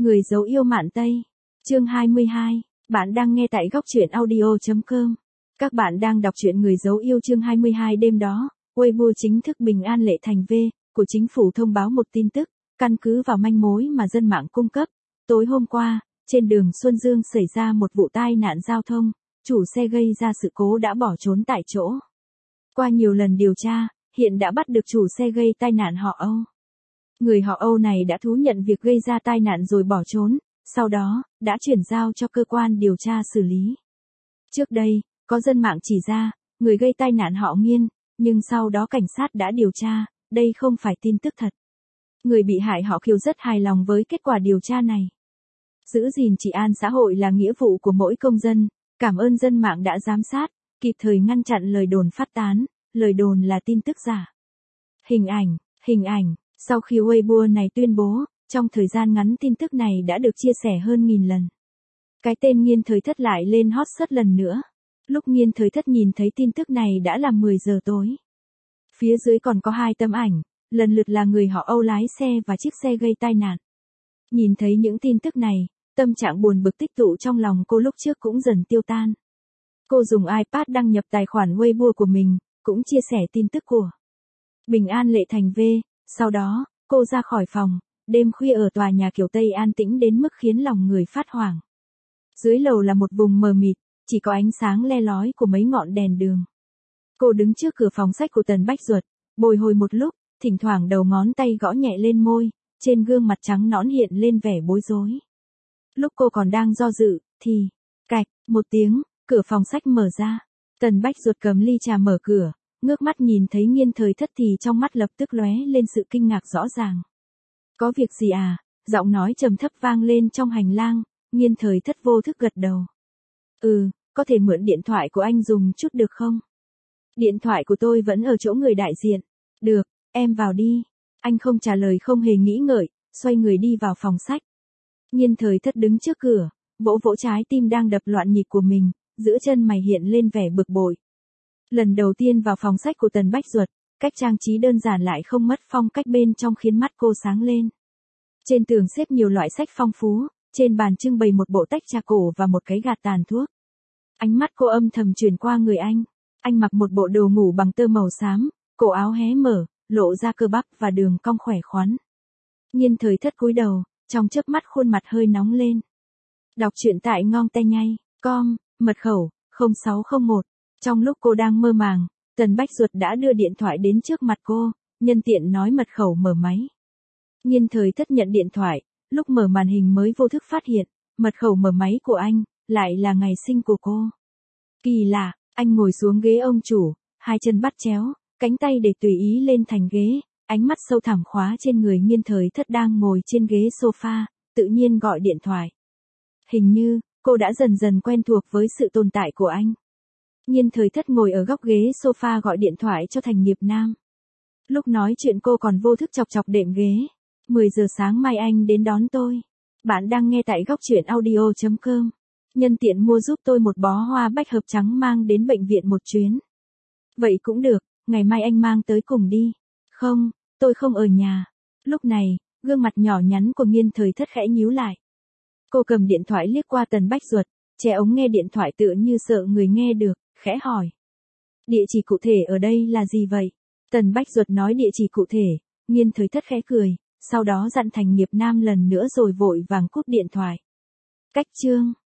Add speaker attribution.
Speaker 1: Người dấu yêu Mạn Tây. Chương 22. Bạn đang nghe tại góc truyện audio.com. Các bạn đang đọc truyện Người dấu yêu chương 22 đêm đó. Weibo chính thức bình an lệ thành V của chính phủ thông báo một tin tức, căn cứ vào manh mối mà dân mạng cung cấp. Tối hôm qua, trên đường Xuân Dương xảy ra một vụ tai nạn giao thông, chủ xe gây ra sự cố đã bỏ trốn tại chỗ. Qua nhiều lần điều tra, hiện đã bắt được chủ xe gây tai nạn họ Âu. Người họ Âu này đã thú nhận việc gây ra tai nạn rồi bỏ trốn, sau đó, đã chuyển giao cho cơ quan điều tra xử lý. Trước đây, có dân mạng chỉ ra, người gây tai nạn họ Nghiên, nhưng sau đó cảnh sát đã điều tra, đây không phải tin tức thật. Người bị hại họ Kiều rất hài lòng với kết quả điều tra này. Giữ gìn trị an xã hội là nghĩa vụ của mỗi công dân, cảm ơn dân mạng đã giám sát, kịp thời ngăn chặn lời đồn phát tán, lời đồn là tin tức giả. Hình ảnh, sau khi Weibo này tuyên bố, trong thời gian ngắn tin tức này đã được chia sẻ hơn 1000 lần. Cái tên Nghiên Thời Thất lại lên hot search lần nữa. Lúc Nghiên Thời Thất nhìn thấy tin tức này đã là 10 giờ tối. Phía dưới còn có 2 tấm ảnh, lần lượt là người họ Âu lái xe và chiếc xe gây tai nạn. Nhìn thấy những tin tức này, tâm trạng buồn bực tích tụ trong lòng cô lúc trước cũng dần tiêu tan. Cô dùng iPad đăng nhập tài khoản Weibo của mình, cũng chia sẻ tin tức của bình an lệ thành V. Sau đó, cô ra khỏi phòng, đêm khuya ở tòa nhà kiểu Tây an tĩnh đến mức khiến lòng người phát hoảng. Dưới lầu là một vùng mờ mịt, chỉ có ánh sáng le lói của mấy ngọn đèn đường. Cô đứng trước cửa phòng sách của Tần Bách Duật, bồi hồi một lúc, thỉnh thoảng đầu ngón tay gõ nhẹ lên môi, trên gương mặt trắng nõn hiện lên vẻ bối rối. Lúc cô còn đang do dự, thì, cạch, một tiếng, cửa phòng sách mở ra. Tần Bách Duật cầm ly trà mở cửa, ngước mắt nhìn thấy Nghiên Thời Thất thì trong mắt lập tức lóe lên sự kinh ngạc rõ ràng. Có việc gì à? Giọng nói trầm thấp vang lên trong hành lang, Nghiên Thời Thất vô thức gật đầu. Có thể mượn điện thoại của anh dùng chút được không? Điện thoại của tôi vẫn ở chỗ người đại diện. Được, em vào đi. Anh không trả lời không hề nghĩ ngợi, xoay người đi vào phòng sách. Nghiên Thời Thất đứng trước cửa, vỗ vỗ trái tim đang đập loạn nhịp của mình, giữa chân mày hiện lên vẻ bực bội. Lần đầu tiên vào phòng sách của Tần Bách Duật, cách trang trí đơn giản lại không mất phong cách bên trong khiến mắt cô sáng lên. Trên tường xếp nhiều loại sách phong phú, trên bàn trưng bày một bộ tách trà cổ và một cái gạt tàn thuốc. Ánh mắt cô âm thầm chuyển qua người anh. Anh mặc một bộ đồ ngủ bằng tơ màu xám, cổ áo hé mở, lộ ra cơ bắp và đường cong khỏe khoắn. Nghiên Thời Thất cúi đầu, trong chớp mắt khuôn mặt hơi nóng lên. Đọc truyện tại ngontay.com, mật khẩu 0601. Trong lúc cô đang mơ màng, Tần Bách Duật đã đưa điện thoại đến trước mặt cô, nhân tiện nói mật khẩu mở máy. Nghiên Thời Thất nhận điện thoại, lúc mở màn hình mới vô thức phát hiện, mật khẩu mở máy của anh, lại là ngày sinh của cô. Kỳ lạ, anh ngồi xuống ghế ông chủ, hai chân bắt chéo, cánh tay để tùy ý lên thành ghế, ánh mắt sâu thẳm khóa trên người Nghiên Thời Thất đang ngồi trên ghế sofa, tự nhiên gọi điện thoại. Hình như, cô đã dần dần quen thuộc với sự tồn tại của anh. Nghiên Thời Thất ngồi ở góc ghế sofa gọi điện thoại cho Thành Nghiệp Nam. Lúc nói chuyện cô còn vô thức chọc chọc đệm ghế. 10 giờ sáng mai anh đến đón tôi. Bạn đang nghe tại góc truyện audio.com. Nhân tiện mua giúp tôi một bó hoa bách hợp trắng mang đến bệnh viện một chuyến. Vậy cũng được, ngày mai anh mang tới cùng đi. Không, tôi không ở nhà. Lúc này, gương mặt nhỏ nhắn của Nghiên Thời Thất khẽ nhíu lại. Cô cầm điện thoại liếc qua Tần Bách Duật, che ống nghe điện thoại tựa như sợ người nghe được, khẽ hỏi. Địa chỉ cụ thể ở đây là gì vậy? Tần Bách Duật nói địa chỉ cụ thể, Nghiên Thời Thất khẽ cười, sau đó dặn Thành Nghiệp Nam lần nữa rồi vội vàng cúp điện thoại. Cách chương